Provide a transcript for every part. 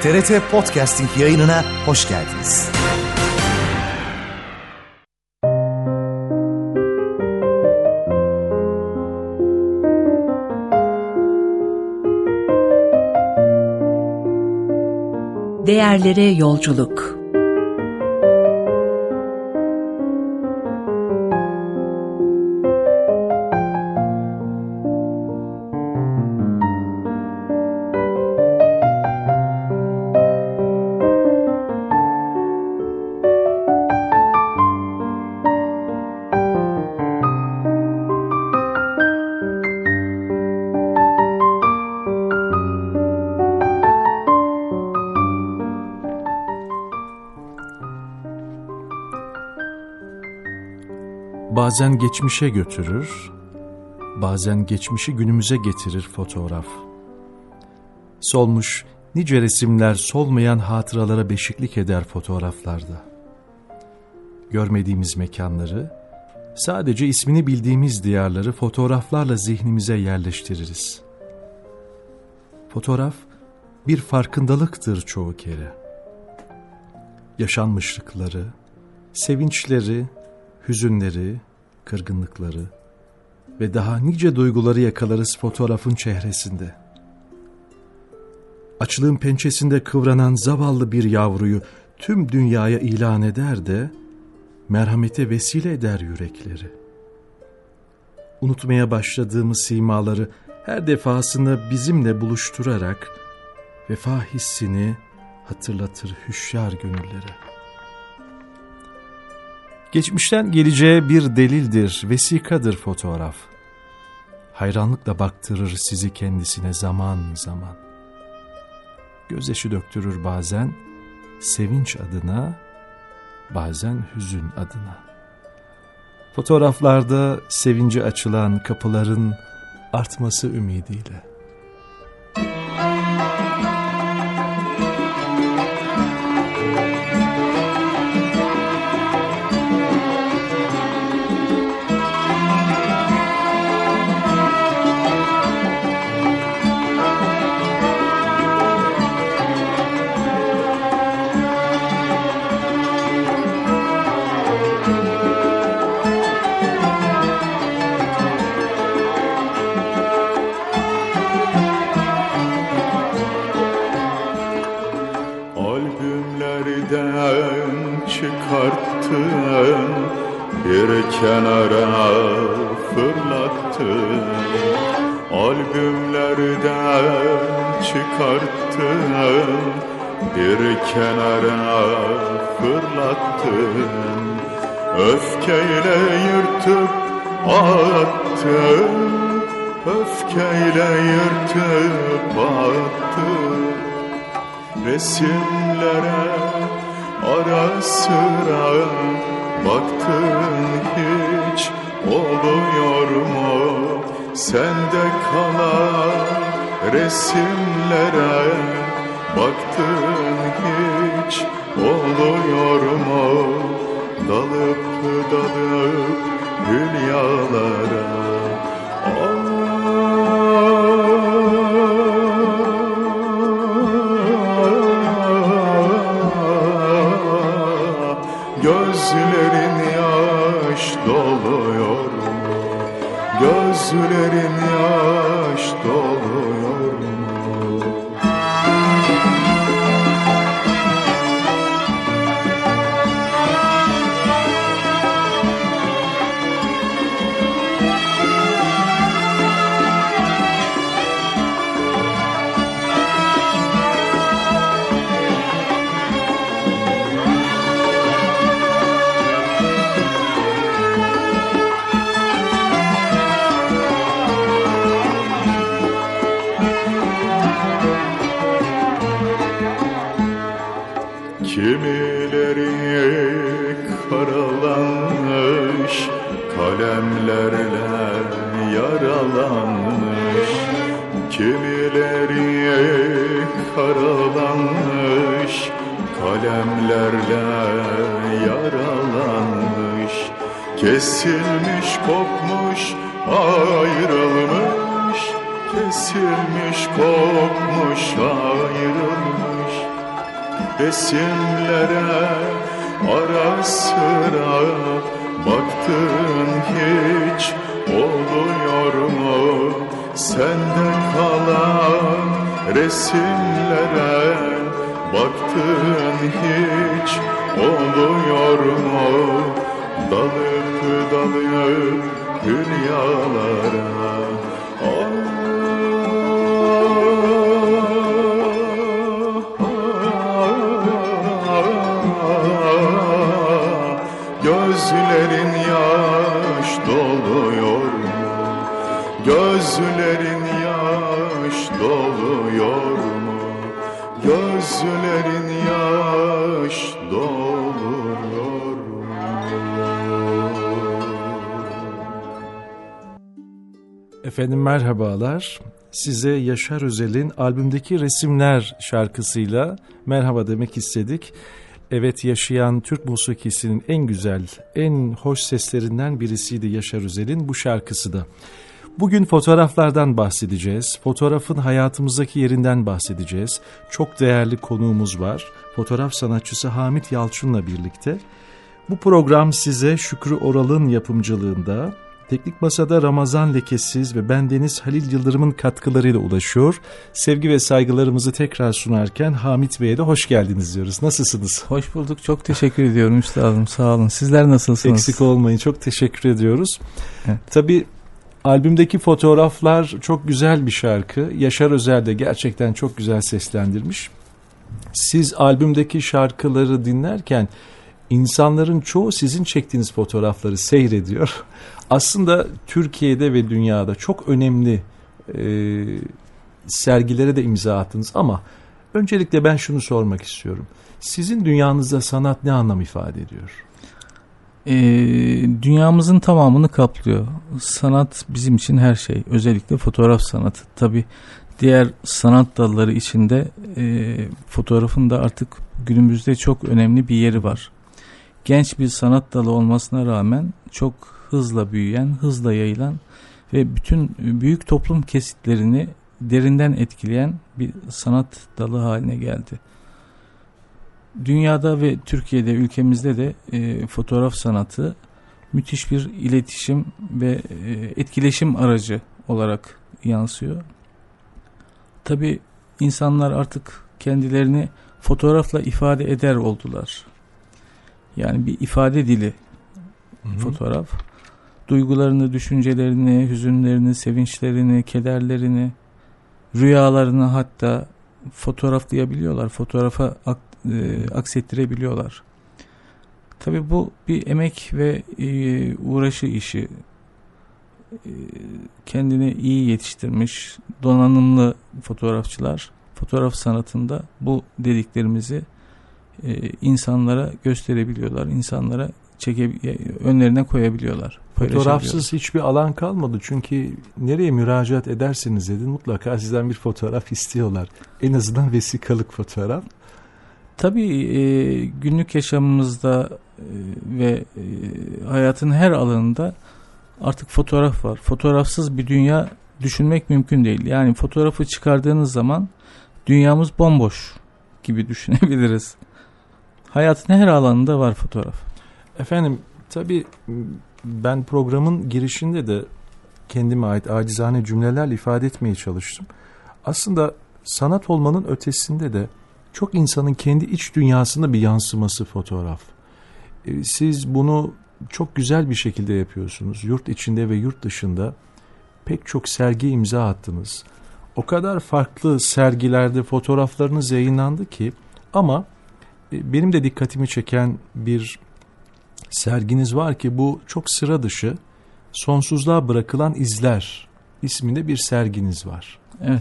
TRT Podcasting yayınına hoş geldiniz. Değerlere yolculuk. Bazen geçmişe götürür, bazen geçmişi günümüze getirir fotoğraf. Solmuş nice resimler solmayan hatıralara beşiklik eder fotoğraflarda. Görmediğimiz mekanları, sadece ismini bildiğimiz diyarları fotoğraflarla zihnimize yerleştiririz. Fotoğraf bir farkındalıktır çoğu kere. Yaşanmışlıkları, sevinçleri, hüzünleri, kırgınlıkları ve daha nice duyguları yakalarız fotoğrafın çehresinde. Açlığın pençesinde kıvranan zavallı bir yavruyu tüm dünyaya ilan eder de merhamete vesile eder yürekleri. Unutmaya başladığımız simaları her defasında bizimle buluşturarak vefa hissini hatırlatır hüşyar gönüllere. Geçmişten geleceğe bir delildir, vesikadır fotoğraf. Hayranlıkla baktırır sizi kendisine zaman zaman. Gözyaşı döktürür bazen, sevinç adına, bazen hüzün adına. Fotoğraflarda sevinci açılan kapıların artması ümidiyle. Çıkarttın, bir kenara fırlattın. Albümlerden çıkarttın, bir kenara fırlattın. Öfkeyle yırtıp attın, öfkeyle yırtıp attın. Resimlere ara sıra baktın, hiç oluyor mu sende kalan resimlere? Baktın, hiç oluyor mu dalıp dalıp hülyalara? Gözlerin yaş doluyor mu? Gözlerin yaş doluyor mu? Kimileri karalanmış, kalemlerle yaralanmış. Kimileri karalanmış, kalemlerle yaralanmış. Kesilmiş, kopmuş, ayrılmış. Kesilmiş, kopmuş, ayrılmış. resimlere ara sıra baktın hiç oluyor mu? Sende kalan resimlere baktın hiç oluyor mu? Dalıp dalıp hülyalara gözlerin yaş doluyor mu? Gözlerin yaş doluyor mu? Gözlerin yaş doluyor mu? Efendim merhabalar. Size Yaşar Özel'in albümdeki Resimler şarkısıyla merhaba demek istedik. Evet, yaşayan Türk musikisinin en güzel, en hoş seslerinden birisiydi Yaşar Özel'in bu şarkısı da. Bugün fotoğraflardan bahsedeceğiz. Fotoğrafın hayatımızdaki yerinden bahsedeceğiz. Çok değerli konuğumuz var. Fotoğraf sanatçısı Hamit Yalçın'la birlikte. Bu program size Şükrü Oral'ın yapımcılığında, Teknik Masa'da Ramazan Lekesiz ve bendeniz Halil Yıldırım'ın katkılarıyla ulaşıyor. Sevgi ve saygılarımızı tekrar sunarken Hamit Bey'e de hoş geldiniz diyoruz. Nasılsınız? Hoş bulduk. Çok teşekkür ediyorum üstadım. Sağ olun. Sizler nasılsınız? Eksik olmayın. Çok teşekkür ediyoruz. Evet. Tabii albümdeki fotoğraflar çok güzel bir şarkı. Yaşar Özel de gerçekten çok güzel seslendirmiş. Siz albümdeki şarkıları dinlerken İnsanların çoğu sizin çektiğiniz fotoğrafları seyrediyor. Aslında Türkiye'de ve dünyada çok önemli sergilere de imza attınız ama öncelikle ben şunu sormak istiyorum. Sizin dünyanızda sanat ne anlam ifade ediyor? Dünyamızın tamamını kaplıyor. Sanat bizim için her şey. Özellikle fotoğraf sanatı. Tabii diğer sanat dalları içinde fotoğrafın da artık günümüzde çok önemli bir yeri var. Genç bir sanat dalı olmasına rağmen çok hızla büyüyen, hızla yayılan ve bütün büyük toplum kesitlerini derinden etkileyen bir sanat dalı haline geldi. Dünyada ve Türkiye'de, ülkemizde de fotoğraf sanatı müthiş bir iletişim ve etkileşim aracı olarak yansıyor. Tabii insanlar artık kendilerini fotoğrafla ifade eder oldular. Yani bir ifade dili fotoğraf. Duygularını, düşüncelerini, hüzünlerini, sevinçlerini, kederlerini, rüyalarını hatta fotoğraflayabiliyorlar. Fotoğrafa aksettirebiliyorlar. Tabii bu bir emek ve uğraşı işi. Kendini iyi yetiştirmiş, donanımlı fotoğrafçılar fotoğraf sanatında bu dediklerimizi insanlara gösterebiliyorlar, insanlara önlerine koyabiliyorlar. Fotoğrafsız hiçbir alan kalmadı çünkü nereye müracaat ederseniz edin mutlaka sizden bir fotoğraf istiyorlar. En azından vesikalık fotoğraf. Tabii günlük yaşamımızda ve hayatın her alanında artık fotoğraf var. Fotoğrafsız bir dünya düşünmek mümkün değil. Yani fotoğrafı çıkardığınız zaman dünyamız bomboş gibi düşünebiliriz. Hayatın her alanında var fotoğraf. Efendim tabii ben programın girişinde de kendime ait acizane cümlelerle ifade etmeye çalıştım. Aslında sanat olmanın ötesinde de çok insanın kendi iç dünyasında bir yansıması fotoğraf. Siz bunu çok güzel bir şekilde yapıyorsunuz. Yurt içinde ve yurt dışında pek çok sergi imza attınız. O kadar farklı sergilerde fotoğraflarınız yayınlandı ki ama benim de dikkatimi çeken bir serginiz var ki bu çok sıra dışı Sonsuzluğa Bırakılan İzler isminde bir serginiz var. Evet.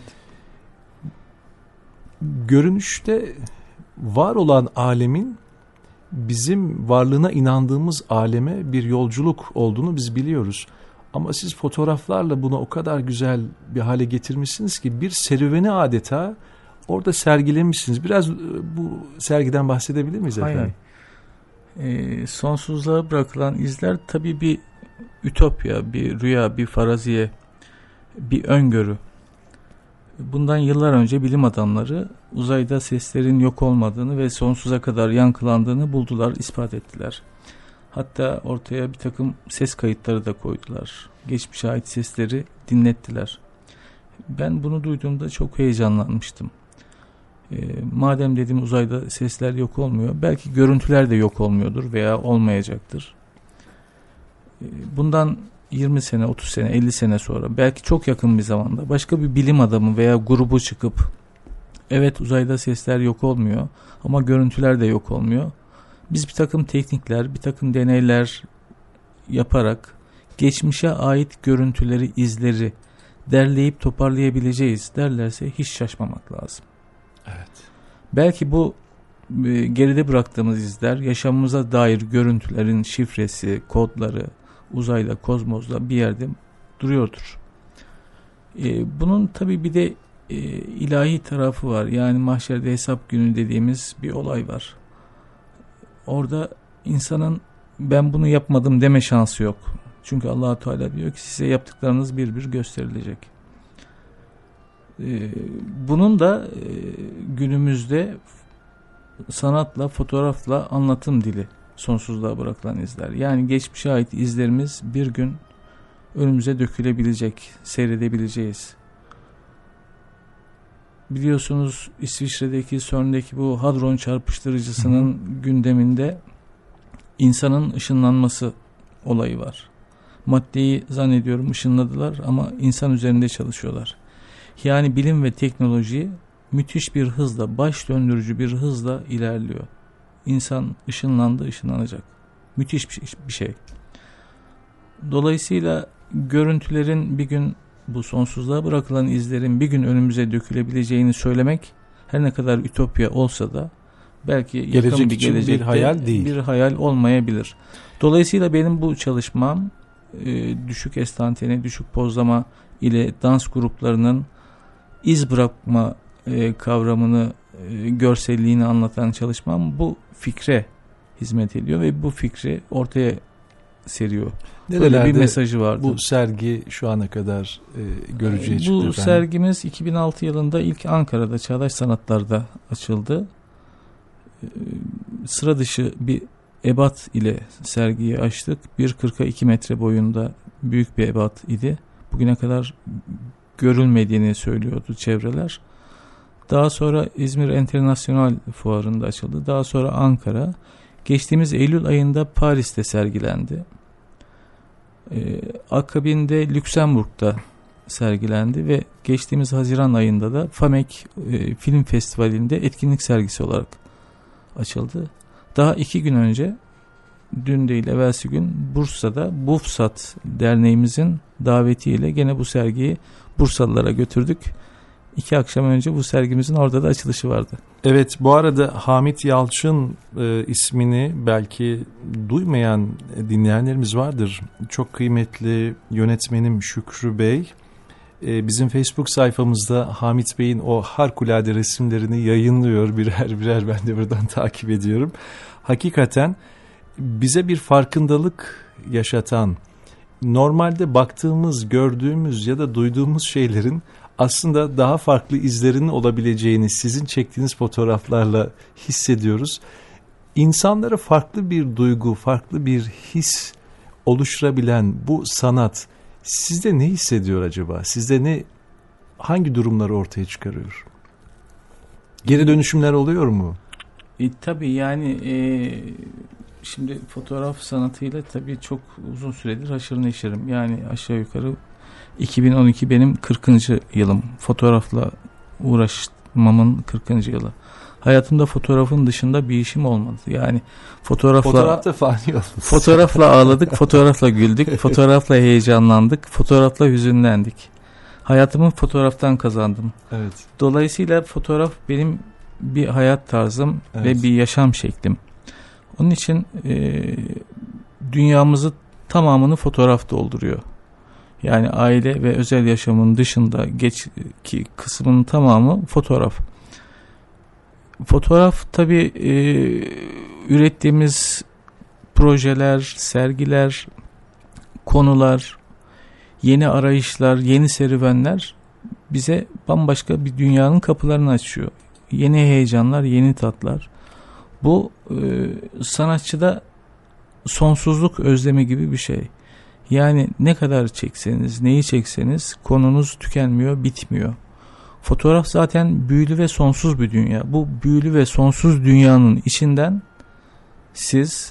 Görünüşte var olan alemin bizim varlığına inandığımız aleme bir yolculuk olduğunu biz biliyoruz. Ama siz fotoğraflarla bunu o kadar güzel bir hale getirmişsiniz ki bir serüveni adeta orada sergilemişsiniz. Biraz bu sergiden bahsedebilir miyiz efendim? Sonsuzluğa bırakılan izler tabii bir ütopya, bir rüya, bir faraziye, bir öngörü. Bundan yıllar önce bilim adamları uzayda seslerin yok olmadığını ve sonsuza kadar yankılandığını buldular, ispat ettiler. Hatta ortaya bir takım ses kayıtları da koydular. Geçmişe ait sesleri dinlettiler. Ben bunu duyduğumda çok heyecanlanmıştım. Madem dedim uzayda sesler yok olmuyor, belki görüntüler de yok olmuyordur veya olmayacaktır. Bundan 20 sene, 30 sene, 50 sene sonra, belki çok yakın bir zamanda başka bir bilim adamı veya grubu çıkıp evet uzayda sesler yok olmuyor ama görüntüler de yok olmuyor. Biz bir takım teknikler, bir takım deneyler yaparak geçmişe ait görüntüleri, izleri derleyip toparlayabileceğiz derlerse hiç şaşmamak lazım. Evet. Belki bu geride bıraktığımız izler, yaşamımıza dair görüntülerin şifresi, kodları uzayda, kozmosda bir yerde duruyordur. Bunun tabii bir de ilahi tarafı var. Yani mahşerde hesap günü dediğimiz bir olay var. Orada insanın ben bunu yapmadım deme şansı yok. Çünkü Allah-u Teala diyor ki size yaptıklarınız bir bir gösterilecek. Bunun da günümüzde sanatla, fotoğrafla anlatım dili sonsuzluğa bırakılan izler. Yani geçmişe ait izlerimiz bir gün önümüze dökülebilecek, seyredebileceğiz. Biliyorsunuz İsviçre'deki CERN'deki bu hadron çarpıştırıcısının gündeminde insanın ışınlanması olayı var. Maddeyi zannediyorum ışınladılar ama insan üzerinde çalışıyorlar. Yani bilim ve teknoloji müthiş bir hızla, baş döndürücü bir hızla ilerliyor. İnsan ışınlandı, ışınlanacak. Müthiş bir şey. Dolayısıyla görüntülerin bir gün, bu sonsuzluğa bırakılan izlerin bir gün önümüze dökülebileceğini söylemek her ne kadar ütopya olsa da belki yakın bir gelecekte bir hayal değil. Bir hayal olmayabilir. Dolayısıyla benim bu çalışmam düşük estantane, düşük pozlama ile dans gruplarının iz bırakma kavramını, görselliğini anlatan çalışmam bu fikre hizmet ediyor ve bu fikri ortaya seriyor. Böyle bir mesajı vardı. Bu sergi şu ana kadar görücüye çıktı. Bu sergimiz 2006 yılında ilk Ankara'da Çağdaş Sanatlar'da açıldı. Sıra dışı bir ebat ile sergiyi açtık. 1.40'a 2 metre boyunda büyük bir ebat idi. Bugüne kadar görülmediğini söylüyordu çevreler. Daha sonra İzmir Enternasyonal Fuarı'nda açıldı. Daha sonra Ankara. Geçtiğimiz Eylül ayında Paris'te sergilendi. Akabinde Lüksemburg'da sergilendi ve geçtiğimiz Haziran ayında da FAMEK Film Festivali'nde etkinlik sergisi olarak açıldı. Daha 2 gün önce, dün değil evvelsi gün Bursa'da BUFSAT derneğimizin davetiyle gene bu sergiyi Bursalılara götürdük. 2 akşam önce bu sergimizin orada da açılışı vardı. Evet, bu arada Hamit Yalçın ismini belki duymayan dinleyenlerimiz vardır. Çok kıymetli yönetmenim Şükrü Bey bizim Facebook sayfamızda Hamit Bey'in o harikulade resimlerini yayınlıyor birer birer, ben de buradan takip ediyorum. Hakikaten bize bir farkındalık yaşatan, normalde baktığımız, gördüğümüz ya da duyduğumuz şeylerin aslında daha farklı izlerinin olabileceğini sizin çektiğiniz fotoğraflarla hissediyoruz. İnsanlara farklı bir duygu, farklı bir his oluşturabilen bu sanat sizde ne hissediyor acaba? Sizde hangi durumları ortaya çıkarıyor? Geri dönüşümler oluyor mu? Tabii yani şimdi fotoğraf sanatıyla tabii çok uzun süredir haşır neşirim. Yani aşağı yukarı 2012 benim 40. yılım. Fotoğrafla uğraşmamın 40. yılı. Hayatımda fotoğrafın dışında bir işim olmadı. Yani fotoğrafta fani oldu. Fotoğrafla ağladık, fotoğrafla güldük, fotoğrafla heyecanlandık, fotoğrafla hüzünlendik. Hayatımı fotoğraftan kazandım. Evet. Dolayısıyla fotoğraf benim bir hayat tarzım, evet, ve bir yaşam şeklim. Onun için dünyamızı tamamını fotoğraf dolduruyor. Yani aile ve özel yaşamın dışında ki kısmının tamamı fotoğraf. Fotoğraf tabii ürettiğimiz projeler, sergiler, konular, yeni arayışlar, yeni serüvenler bize bambaşka bir dünyanın kapılarını açıyor. Yeni heyecanlar, yeni tatlar. Bu sanatçıda sonsuzluk özlemi gibi bir şey. Yani ne kadar çekseniz, neyi çekseniz konunuz tükenmiyor, bitmiyor. Fotoğraf zaten büyülü ve sonsuz bir dünya. Bu büyülü ve sonsuz dünyanın içinden siz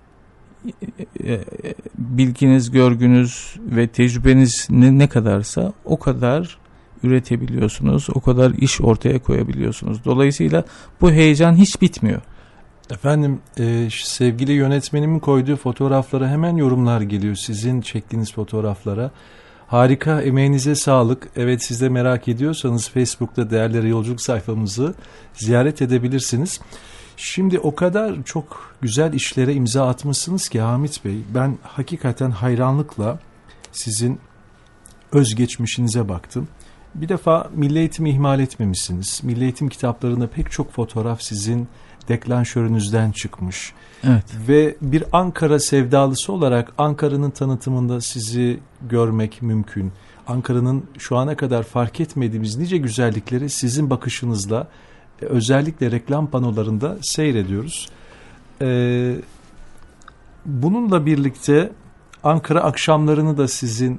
bilginiz, görgünüz ve tecrübeniz ne kadarsa o kadar üretebiliyorsunuz, o kadar iş ortaya koyabiliyorsunuz. Dolayısıyla bu heyecan hiç bitmiyor. Efendim sevgili yönetmenimin koyduğu fotoğraflara hemen yorumlar geliyor sizin çektiğiniz fotoğraflara. Harika, emeğinize sağlık. Evet, siz de merak ediyorsanız Facebook'ta Değerlere Yolculuk sayfamızı ziyaret edebilirsiniz. Şimdi o kadar çok güzel işlere imza atmışsınız ki Hamit Bey, ben hakikaten hayranlıkla sizin özgeçmişinize baktım. Bir defa milli eğitimi ihmal etmemişsiniz. Milli eğitim kitaplarında pek çok fotoğraf sizin deklanşörünüzden çıkmış. Evet. Ve bir Ankara sevdalısı olarak Ankara'nın tanıtımında sizi görmek mümkün. Ankara'nın şu ana kadar fark etmediğimiz nice güzellikleri sizin bakışınızla özellikle reklam panolarında seyrediyoruz. Bununla birlikte Ankara akşamlarını da sizin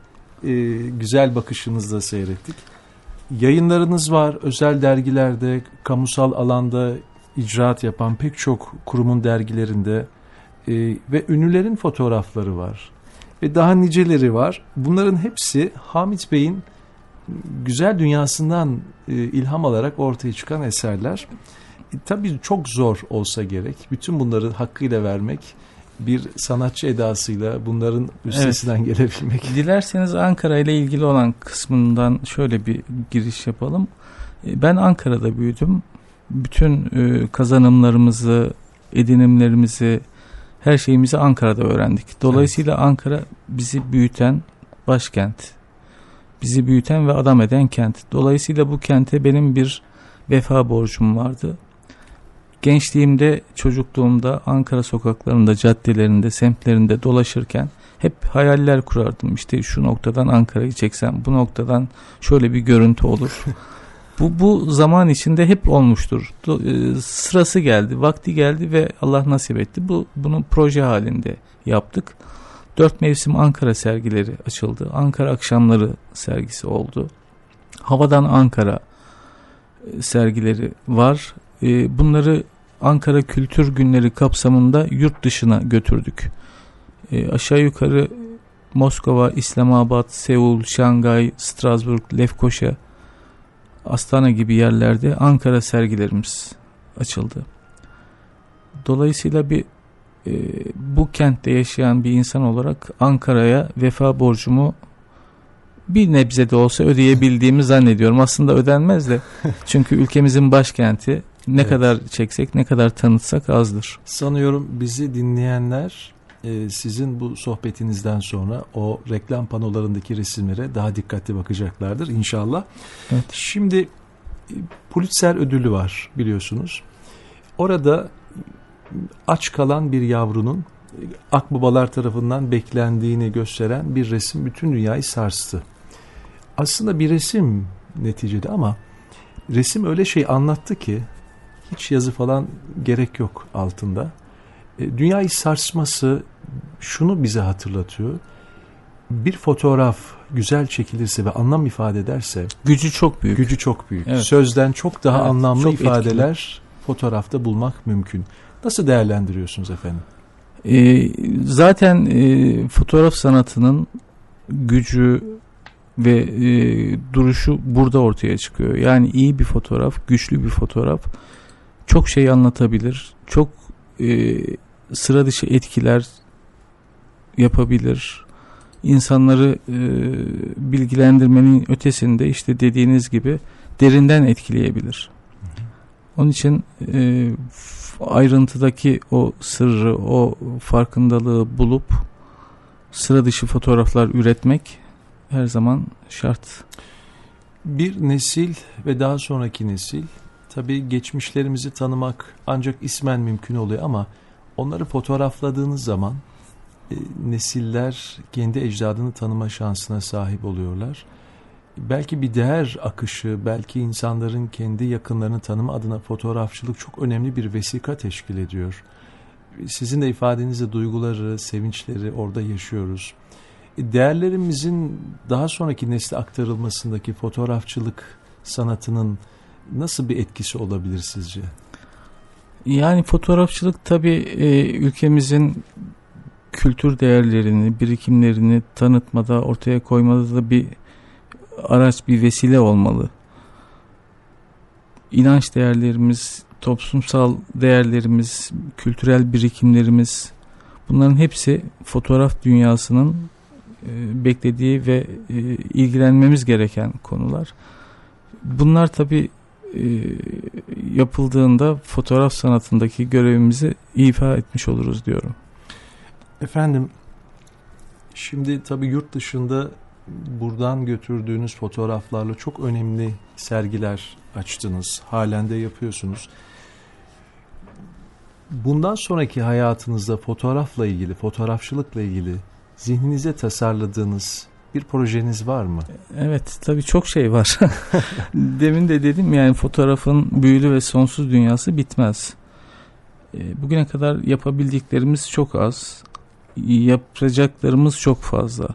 güzel bakışınızla seyrettik. Yayınlarınız var, özel dergilerde, kamusal alanda icraat yapan pek çok kurumun dergilerinde ve ünlülerin fotoğrafları var. Ve daha niceleri var. Bunların hepsi Hamit Bey'in güzel dünyasından ilham alarak ortaya çıkan eserler. Tabii çok zor olsa gerek. Bütün bunları hakkıyla vermek, bir sanatçı edasıyla bunların üstesinden gelebilmek. Dilerseniz Ankara ile ilgili olan kısmından şöyle bir giriş yapalım. Ben Ankara'da büyüdüm. Bütün kazanımlarımızı, edinimlerimizi, her şeyimizi Ankara'da öğrendik. Dolayısıyla evet, Ankara bizi büyüten başkent. Bizi büyüten ve adam eden kent. Dolayısıyla bu kente benim bir vefa borcum vardı. Gençliğimde, çocukluğumda Ankara sokaklarında, caddelerinde, semtlerinde dolaşırken hep hayaller kurardım. İşte şu noktadan Ankara'yı çeksem, bu noktadan şöyle bir görüntü olur. Bu zaman içinde hep olmuştur. Sırası geldi, vakti geldi ve Allah nasip etti. Bunu proje halinde yaptık. 4 mevsim Ankara sergileri açıldı. Ankara akşamları sergisi oldu. Havadan Ankara sergileri var. Bunları Ankara Kültür Günleri kapsamında yurt dışına götürdük. Aşağı yukarı Moskova, İslamabad, Seul, Şangay, Strasbourg, Lefkoşa, Astana gibi yerlerde Ankara sergilerimiz açıldı. Dolayısıyla bu kentte yaşayan bir insan olarak Ankara'ya vefa borcumu bir nebze de olsa ödeyebildiğimi zannediyorum. Aslında ödenmez de çünkü ülkemizin başkenti, ne evet, kadar çeksek, ne kadar tanıtsak azdır. Sanıyorum bizi dinleyenler sizin bu sohbetinizden sonra o reklam panolarındaki resimlere daha dikkatli bakacaklardır inşallah. Evet. Şimdi Pulitzer ödülü var biliyorsunuz. Orada aç kalan bir yavrunun akbabalar tarafından beklendiğini gösteren bir resim bütün dünyayı sarstı. Aslında bir resim neticede ama resim öyle şey anlattı ki hiç yazı falan gerek yok altında. Dünyayı sarsması şunu bize hatırlatıyor. Bir fotoğraf güzel çekilirse ve anlam ifade ederse gücü çok büyük. Gücü çok büyük. Evet. Sözden çok daha evet, anlamlı çok ifadeler etkili. Fotoğrafta bulmak mümkün. Nasıl değerlendiriyorsunuz efendim? Zaten fotoğraf sanatının gücü ve duruşu burada ortaya çıkıyor. Yani iyi bir fotoğraf, güçlü bir fotoğraf çok şey anlatabilir. Çok sıra dışı etkiler yapabilir. İnsanları bilgilendirmenin ötesinde işte dediğiniz gibi derinden etkileyebilir. Onun için ayrıntıdaki o sırrı, o farkındalığı bulup sıra dışı fotoğraflar üretmek her zaman şart. Bir nesil ve daha sonraki nesil tabii geçmişlerimizi tanımak ancak ismen mümkün oluyor ama onları fotoğrafladığınız zaman nesiller kendi ecdadını tanıma şansına sahip oluyorlar. belki bir değer akışı, belki insanların kendi yakınlarını tanıma adına fotoğrafçılık çok önemli bir vesika teşkil ediyor. Sizin de ifadenizde duyguları, sevinçleri orada yaşıyoruz. Değerlerimizin daha sonraki nesle aktarılmasındaki fotoğrafçılık sanatının nasıl bir etkisi olabilir sizce? Yani fotoğrafçılık tabii ülkemizin kültür değerlerini, birikimlerini tanıtmada, ortaya koymada da bir araç, bir vesile olmalı. İnanç değerlerimiz, toplumsal değerlerimiz, kültürel birikimlerimiz, bunların hepsi fotoğraf dünyasının beklediği ve ilgilenmemiz gereken konular. Bunlar tabii yapıldığında fotoğraf sanatındaki görevimizi ifa etmiş oluruz diyorum. Efendim, şimdi tabii yurt dışında buradan götürdüğünüz fotoğraflarla çok önemli sergiler açtınız. Halen de yapıyorsunuz. Bundan sonraki hayatınızda fotoğrafla ilgili, fotoğrafçılıkla ilgili zihninize tasarladığınız bir projeniz var mı? Evet, tabii çok şey var. Demin de dedim, yani fotoğrafın büyülü ve sonsuz dünyası bitmez. Bugüne kadar yapabildiklerimiz çok az. Yapacaklarımız çok fazla.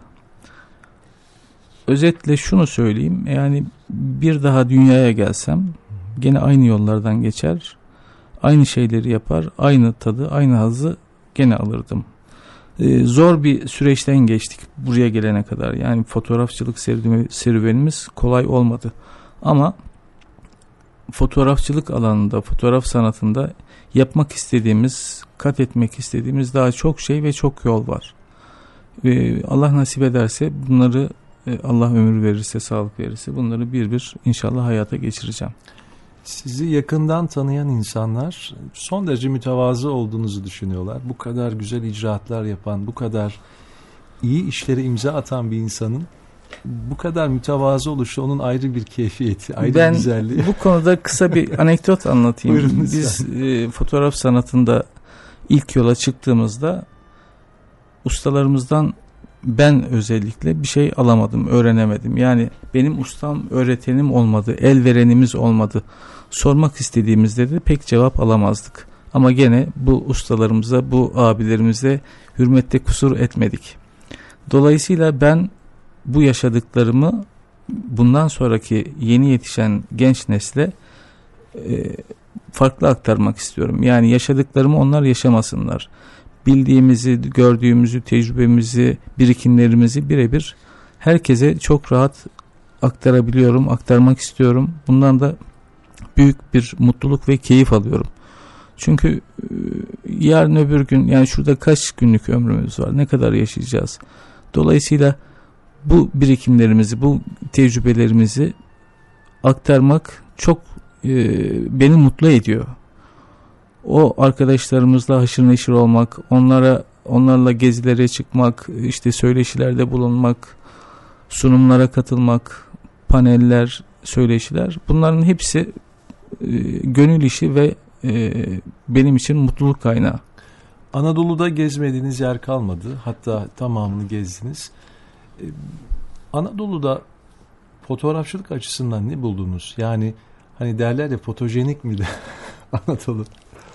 Özetle şunu söyleyeyim, yani bir daha dünyaya gelsem gene aynı yollardan geçer, aynı şeyleri yapar, aynı tadı, aynı hazzı gene alırdım. Zor bir süreçten geçtik buraya gelene kadar. Yani fotoğrafçılık serüvenimiz kolay olmadı. Ama fotoğrafçılık alanında, fotoğraf sanatında yapmak istediğimiz, kat etmek istediğimiz daha çok şey ve çok yol var. Allah nasip ederse bunları, Allah ömür verirse, sağlık verirse bunları bir bir inşallah hayata geçireceğim. Sizi yakından tanıyan insanlar son derece mütevazı olduğunuzu düşünüyorlar. Bu kadar güzel icraatlar yapan, bu kadar iyi işlere imza atan bir insanın bu kadar mütevazı oluşu onun ayrı bir keyfiyeti, ayrı bir güzelliği. Ben bu konuda kısa bir anekdot anlatayım. Buyurun, biz fotoğraf sanatında ilk yola çıktığımızda ustalarımızdan ben özellikle bir şey alamadım, öğrenemedim. Yani benim ustam, öğretenim olmadı, el verenimiz olmadı. Sormak istediğimizde de pek cevap alamazdık. Ama gene bu ustalarımıza, bu abilerimize hürmette kusur etmedik. Dolayısıyla ben bu yaşadıklarımı bundan sonraki yeni yetişen genç nesle farklı aktarmak istiyorum. Yani yaşadıklarımı onlar yaşamasınlar. Bildiğimizi, gördüğümüzü, tecrübemizi, birikimlerimizi birebir herkese çok rahat aktarabiliyorum, aktarmak istiyorum. Bundan da büyük bir mutluluk ve keyif alıyorum. Çünkü yarın öbür gün, yani şurada kaç günlük ömrümüz var, ne kadar yaşayacağız. Dolayısıyla bu birikimlerimizi, bu tecrübelerimizi aktarmak çok beni mutlu ediyor. O arkadaşlarımızla haşır neşir olmak, onlarla gezilere çıkmak, işte söyleşilerde bulunmak, sunumlara katılmak, paneller, söyleşiler, bunların hepsi gönül işi ve benim için mutluluk kaynağı. Anadolu'da gezmediğiniz yer kalmadı. Hatta tamamını gezdiniz. Anadolu'da fotoğrafçılık açısından ne buldunuz? Yani hani derler ya, fotojenik miydi Anadolu?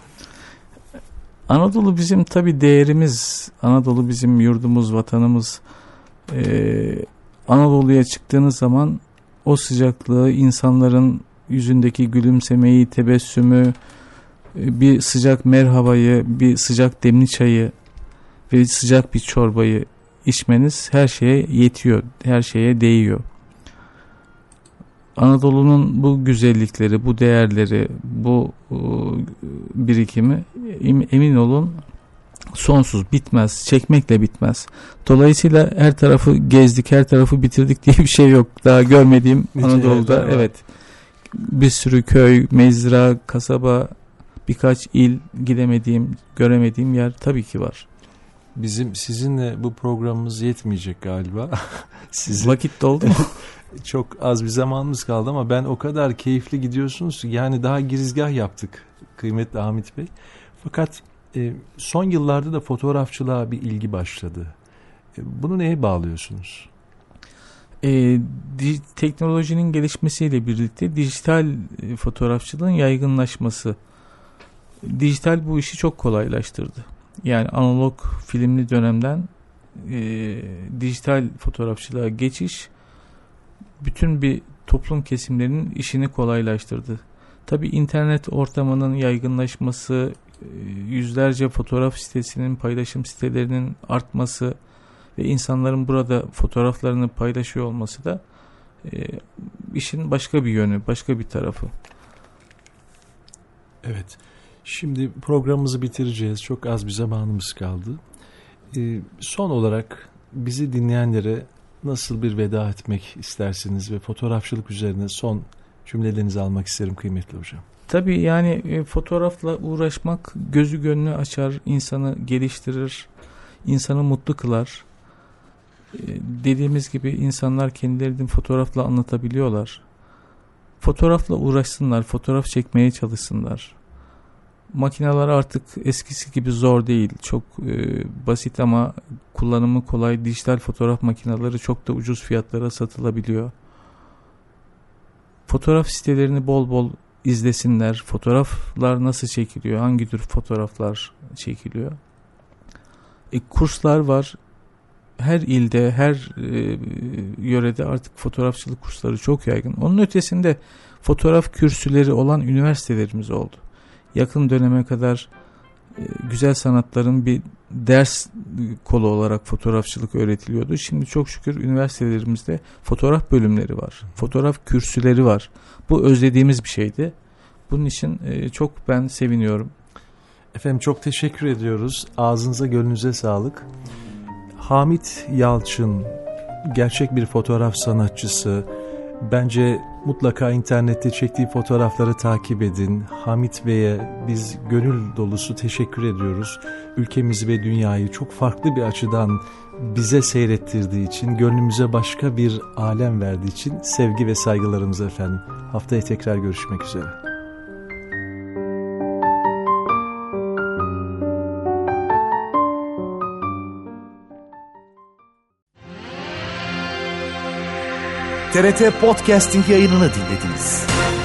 Anadolu bizim tabii değerimiz. Anadolu bizim yurdumuz, vatanımız. Anadolu'ya çıktığınız zaman o sıcaklığı, insanların yüzündeki gülümsemeyi, tebessümü, bir sıcak merhabayı, bir sıcak demli çayı ve sıcak bir çorbayı içmeniz her şeye yetiyor, her şeye değiyor. Anadolu'nun bu güzellikleri, bu değerleri, bu birikimi emin olun sonsuz, bitmez, çekmekle bitmez. Dolayısıyla her tarafı gezdik, her tarafı bitirdik diye bir şey yok. Daha görmediğim Anadolu'da, evet, bir sürü köy, mezra, kasaba, birkaç il gidemediğim, göremediğim yer tabii ki var. Bizim sizinle bu programımız yetmeyecek galiba. Vakit doldu mu? Çok az bir zamanımız kaldı ama ben o kadar keyifli gidiyorsunuz ki, yani daha girizgah yaptık kıymetli Hamit Bey. Fakat son yıllarda da fotoğrafçılığa bir ilgi başladı. Bunu neye bağlıyorsunuz? Teknolojinin gelişmesiyle birlikte dijital fotoğrafçılığın yaygınlaşması, dijital bu işi çok kolaylaştırdı. Yani analog filmli dönemden dijital fotoğrafçılığa geçiş bütün bir toplum kesimlerinin işini kolaylaştırdı. Tabii internet ortamının yaygınlaşması, yüzlerce fotoğraf sitesinin, paylaşım sitelerinin artması ve insanların burada fotoğraflarını paylaşıyor olması da işin başka bir yönü, başka bir tarafı. Evet. Şimdi programımızı bitireceğiz. Çok az bir zamanımız kaldı. Son olarak bizi dinleyenlere nasıl bir veda etmek istersiniz ve fotoğrafçılık üzerine son cümlelerinizi almak isterim kıymetli hocam. Tabii yani fotoğrafla uğraşmak gözü gönlü açar, insanı geliştirir, insanı mutlu kılar. Dediğimiz gibi insanlar kendilerini fotoğrafla anlatabiliyorlar. Fotoğrafla uğraşsınlar, fotoğraf çekmeye çalışsınlar. Makineler artık eskisi gibi zor değil. Çok basit ama kullanımı kolay dijital fotoğraf makineleri çok da ucuz fiyatlara satılabiliyor. Fotoğraf sitelerini bol bol izlesinler. Fotoğraflar nasıl çekiliyor? Hangi tür fotoğraflar çekiliyor? Kurslar var. Her ilde, her yörede artık fotoğrafçılık kursları çok yaygın. Onun ötesinde fotoğraf kürsüleri olan üniversitelerimiz oldu. Yakın döneme kadar güzel sanatların bir ders kolu olarak fotoğrafçılık öğretiliyordu. Şimdi çok şükür üniversitelerimizde fotoğraf bölümleri var. Fotoğraf kürsüleri var. Bu özlediğimiz bir şeydi. Bunun için çok ben seviniyorum. Efendim çok teşekkür ediyoruz. Ağzınıza gönlünüze sağlık. Hamit Yalçın gerçek bir fotoğraf sanatçısı. Bence mutlaka internette çektiği fotoğrafları takip edin. Hamit Bey'e biz gönül dolusu teşekkür ediyoruz. Ülkemizi ve dünyayı çok farklı bir açıdan bize seyrettirdiği için, gönlümüze başka bir alem verdiği için sevgi ve saygılarımız efendim. Haftaya tekrar görüşmek üzere. TRT Podcasting yayınını dinlediniz.